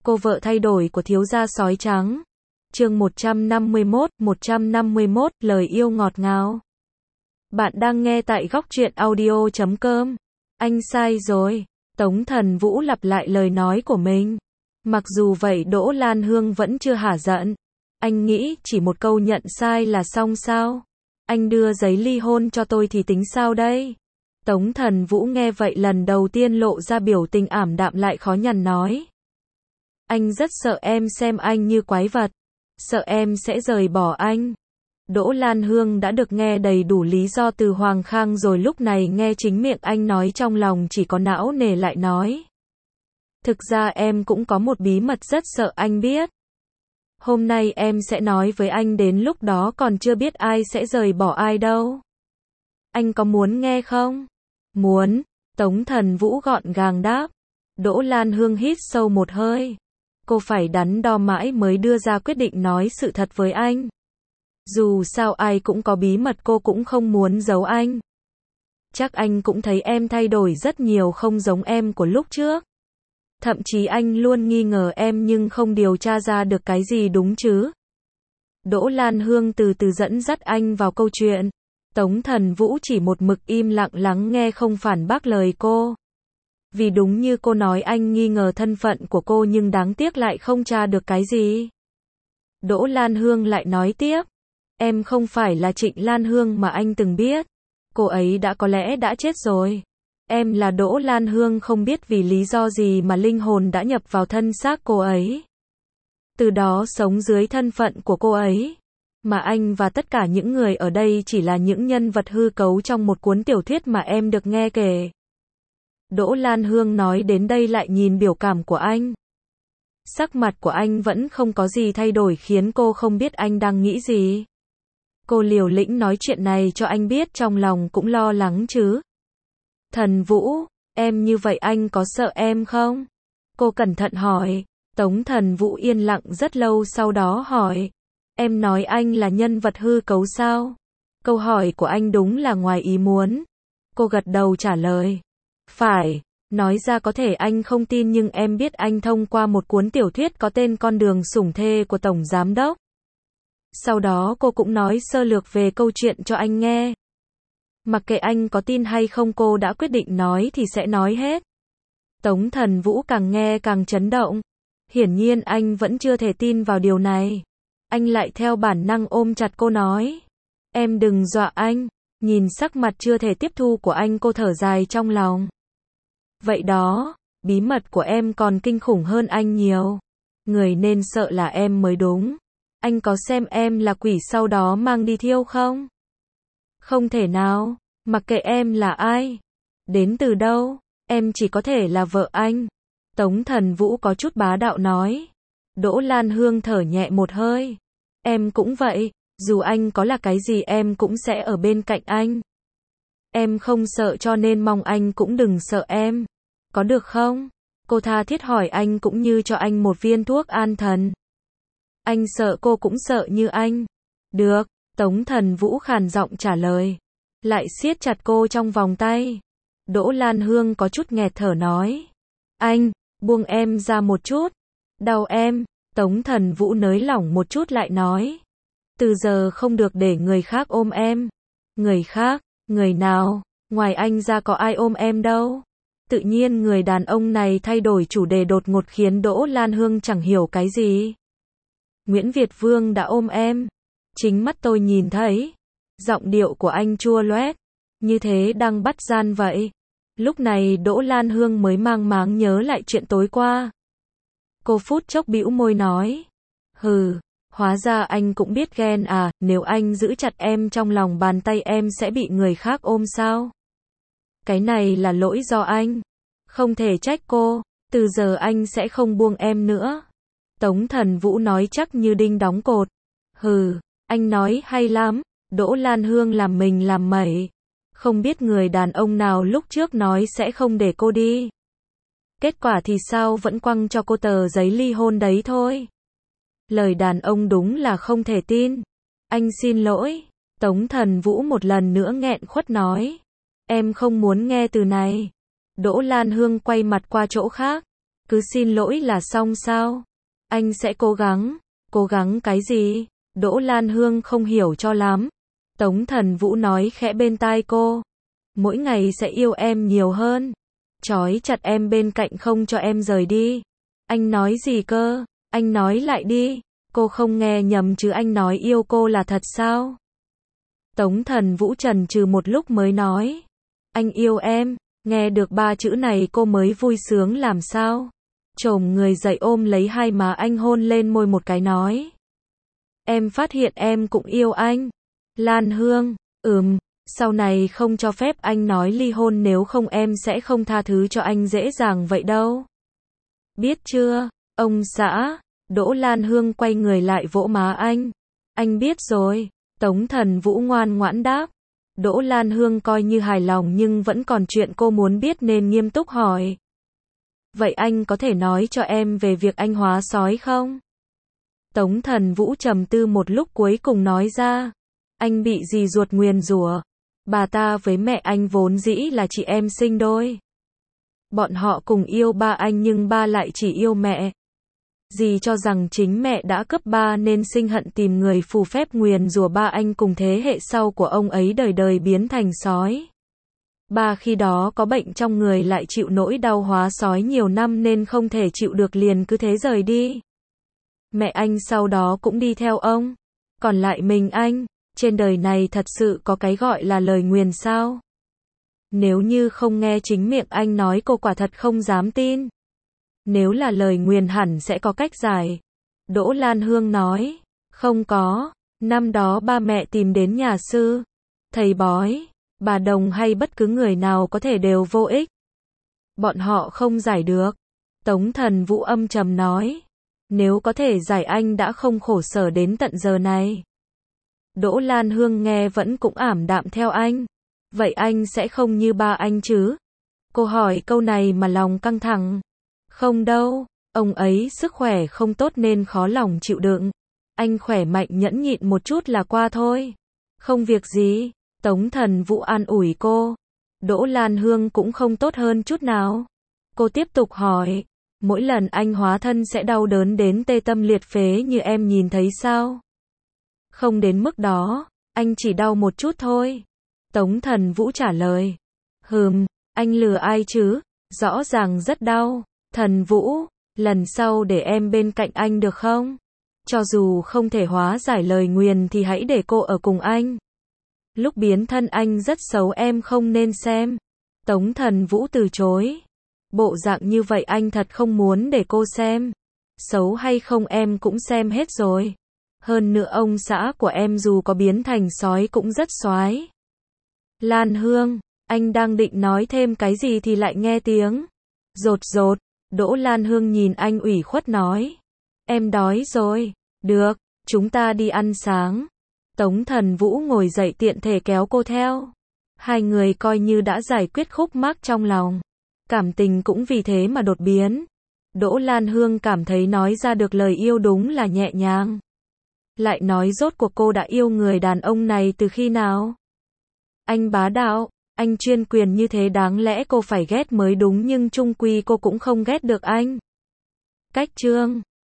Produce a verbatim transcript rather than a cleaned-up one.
Cô vợ thay đổi của thiếu gia sói trắng. Chương một trăm năm mươi mốt, một trăm năm mươi mốt, lời yêu ngọt ngào. Bạn đang nghe tại góc truyện audio chấm com. Anh sai rồi. Tống Thần Vũ lặp lại lời nói của mình. Mặc dù vậy Đỗ Lan Hương vẫn chưa hả giận. Anh nghĩ chỉ một câu nhận sai là xong sao? Anh đưa giấy ly hôn cho tôi thì tính sao đây? Tống Thần Vũ nghe vậy lần đầu tiên lộ ra biểu tình ảm đạm lại khó nhằn nói. Anh rất sợ em xem anh như quái vật. Sợ em sẽ rời bỏ anh. Đỗ Lan Hương đã được nghe đầy đủ lý do từ Hoàng Khang rồi, lúc này nghe chính miệng anh nói trong lòng chỉ có não nề lại nói. Thực ra em cũng có một bí mật rất sợ anh biết. Hôm nay em sẽ nói với anh, đến lúc đó còn chưa biết ai sẽ rời bỏ ai đâu. Anh có muốn nghe không? Muốn. Tống Thần Vũ gọn gàng đáp. Đỗ Lan Hương hít sâu một hơi. Cô phải đắn đo mãi mới đưa ra quyết định nói sự thật với anh. Dù sao ai cũng có bí mật, cô cũng không muốn giấu anh. Chắc anh cũng thấy em thay đổi rất nhiều, không giống em của lúc trước. Thậm chí anh luôn nghi ngờ em nhưng không điều tra ra được cái gì đúng chứ. Đỗ Lan Hương từ từ dẫn dắt anh vào câu chuyện. Tống Thần Vũ chỉ một mực im lặng lắng nghe, không phản bác lời cô. Vì đúng như cô nói, anh nghi ngờ thân phận của cô nhưng đáng tiếc lại không tra được cái gì. Đỗ Lan Hương lại nói tiếp. Em không phải là Trịnh Lan Hương mà anh từng biết. Cô ấy đã có lẽ đã chết rồi. Em là Đỗ Lan Hương, không biết vì lý do gì mà linh hồn đã nhập vào thân xác cô ấy. Từ đó sống dưới thân phận của cô ấy. Mà anh và tất cả những người ở đây chỉ là những nhân vật hư cấu trong một cuốn tiểu thuyết mà em được nghe kể. Đỗ Lan Hương nói đến đây lại nhìn biểu cảm của anh. Sắc mặt của anh vẫn không có gì thay đổi, khiến cô không biết anh đang nghĩ gì. Cô liều lĩnh nói chuyện này cho anh biết, trong lòng cũng lo lắng chứ. Thần Vũ, em như vậy anh có sợ em không? Cô cẩn thận hỏi. Tống Thần Vũ yên lặng rất lâu sau đó hỏi. Em nói anh là nhân vật hư cấu sao? Câu hỏi của anh đúng là ngoài ý muốn. Cô gật đầu trả lời. Phải, nói ra có thể anh không tin nhưng em biết anh thông qua một cuốn tiểu thuyết có tên Con đường sủng thê của Tổng Giám Đốc. Sau đó cô cũng nói sơ lược về câu chuyện cho anh nghe. Mặc kệ anh có tin hay không, cô đã quyết định nói thì sẽ nói hết. Tống Thần Vũ càng nghe càng chấn động. Hiển nhiên anh vẫn chưa thể tin vào điều này. Anh lại theo bản năng ôm chặt cô nói. Em đừng dọa anh. Nhìn sắc mặt chưa thể tiếp thu của anh, cô thở dài trong lòng. Vậy đó, bí mật của em còn kinh khủng hơn anh nhiều. Người nên sợ là em mới đúng. Anh có xem em là quỷ sau đó mang đi thiêu không? Không thể nào, mặc kệ em là ai, đến từ đâu, em chỉ có thể là vợ anh. Tống Thần Vũ có chút bá đạo nói. Đỗ Lan Hương thở nhẹ một hơi. Em cũng vậy, dù anh có là cái gì em cũng sẽ ở bên cạnh anh. Em không sợ cho nên mong anh cũng đừng sợ em. Có được không? Cô tha thiết hỏi anh cũng như cho anh một viên thuốc an thần. Anh sợ cô cũng sợ như anh. Được, Tống Thần Vũ khàn giọng trả lời. Lại siết chặt cô trong vòng tay. Đỗ Lan Hương có chút nghẹt thở nói. Anh, buông em ra một chút. Đau em. Tống Thần Vũ nới lỏng một chút lại nói. Từ giờ không được để người khác ôm em. Người khác? Người nào? Ngoài anh ra có ai ôm em đâu. Tự nhiên người đàn ông này thay đổi chủ đề đột ngột khiến Đỗ Lan Hương chẳng hiểu cái gì. Nguyễn Việt Vương đã ôm em. Chính mắt tôi nhìn thấy. Giọng điệu của anh chua loét. Như thế đang bắt gian vậy. Lúc này Đỗ Lan Hương mới mang máng nhớ lại chuyện tối qua. Cô phút chốc bĩu môi nói. Hừ, hóa ra anh cũng biết ghen à, nếu anh giữ chặt em trong lòng bàn tay em sẽ bị người khác ôm sao? Cái này là lỗi do anh. Không thể trách cô, từ giờ anh sẽ không buông em nữa. Tống Thần Vũ nói chắc như đinh đóng cột. Hừ, anh nói hay lắm. Đỗ Lan Hương làm mình làm mẩy. Không biết người đàn ông nào lúc trước nói sẽ không để cô đi. Kết quả thì sao, vẫn quăng cho cô tờ giấy ly hôn đấy thôi. Lời đàn ông đúng là không thể tin. Anh xin lỗi. Tống Thần Vũ một lần nữa nghẹn khuất nói. Em không muốn nghe từ này. Đỗ Lan Hương quay mặt qua chỗ khác. Cứ xin lỗi là xong sao? Anh sẽ cố gắng. Cố gắng cái gì? Đỗ Lan Hương không hiểu cho lắm. Tống Thần Vũ nói khẽ bên tai cô. Mỗi ngày sẽ yêu em nhiều hơn. Trói chặt em bên cạnh không cho em rời đi. Anh nói gì cơ? Anh nói lại đi. Cô không nghe nhầm chứ, anh nói yêu cô là thật sao? Tống Thần Vũ chần chừ một lúc mới nói. Anh yêu em. Nghe được ba chữ này cô mới vui sướng làm sao. Chồm người dậy ôm lấy hai má anh hôn lên môi một cái nói. Em phát hiện em cũng yêu anh. Lan Hương, ừm, sau này không cho phép anh nói ly hôn, nếu không em sẽ không tha thứ cho anh dễ dàng vậy đâu. Biết chưa, ông xã? Đỗ Lan Hương quay người lại vỗ má anh. Anh biết rồi. Tống Thần Vũ ngoan ngoãn đáp. Đỗ Lan Hương coi như hài lòng nhưng vẫn còn chuyện cô muốn biết nên nghiêm túc hỏi. Vậy anh có thể nói cho em về việc anh hóa sói không? Tống Thần Vũ trầm tư một lúc cuối cùng nói ra. Anh bị dì ruột nguyền rủa. Bà ta với mẹ anh vốn dĩ là chị em sinh đôi. Bọn họ cùng yêu ba anh nhưng ba lại chỉ yêu mẹ. Dì cho rằng chính mẹ đã cướp ba nên sinh hận tìm người phù phép nguyền rủa ba anh cùng thế hệ sau của ông ấy đời đời biến thành sói. Ba khi đó có bệnh trong người lại chịu nỗi đau hóa sói nhiều năm nên không thể chịu được liền cứ thế rời đi. Mẹ anh sau đó cũng đi theo ông. Còn lại mình anh, trên đời này thật sự có cái gọi là lời nguyền sao? Nếu như không nghe chính miệng anh nói cô quả thật không dám tin. Nếu là lời nguyền hẳn sẽ có cách giải. Đỗ Lan Hương nói. Không có. Năm đó ba mẹ tìm đến nhà sư, thầy bói, bà Đồng hay bất cứ người nào có thể đều vô ích. Bọn họ không giải được. Tống Thần Vũ âm trầm nói. Nếu có thể giải anh đã không khổ sở đến tận giờ này. Đỗ Lan Hương nghe vẫn cũng ảm đạm theo anh. Vậy anh sẽ không như ba anh chứ? Cô hỏi câu này mà lòng căng thẳng. Không đâu, ông ấy sức khỏe không tốt nên khó lòng chịu đựng. Anh khỏe mạnh nhẫn nhịn một chút là qua thôi. Không việc gì, Tống Thần Vũ an ủi cô. Đỗ Lan Hương cũng không tốt hơn chút nào. Cô tiếp tục hỏi, mỗi lần anh hóa thân sẽ đau đớn đến tê tâm liệt phế như em nhìn thấy sao? Không đến mức đó, anh chỉ đau một chút thôi. Tống Thần Vũ trả lời. Hừm, anh lừa ai chứ? Rõ ràng rất đau. Thần Vũ, lần sau để em bên cạnh anh được không? Cho dù không thể hóa giải lời nguyền thì hãy để cô ở cùng anh. Lúc biến thân anh rất xấu, em không nên xem. Tống Thần Vũ từ chối. Bộ dạng như vậy anh thật không muốn để cô xem. Xấu hay không em cũng xem hết rồi. Hơn nữa ông xã của em dù có biến thành sói cũng rất soái. Lan Hương, anh đang định nói thêm cái gì thì lại nghe tiếng rột rột. Đỗ Lan Hương nhìn anh ủy khuất nói. Em đói rồi. Được, chúng ta đi ăn sáng. Tống Thần Vũ ngồi dậy tiện thể kéo cô theo. Hai người coi như đã giải quyết khúc mắc trong lòng. Cảm tình cũng vì thế mà đột biến. Đỗ Lan Hương cảm thấy nói ra được lời yêu đúng là nhẹ nhàng. Lại nói rốt cuộc cô đã yêu người đàn ông này từ khi nào? Anh bá đạo, anh chuyên quyền như thế đáng lẽ cô phải ghét mới đúng nhưng chung quy cô cũng không ghét được anh. Cách chương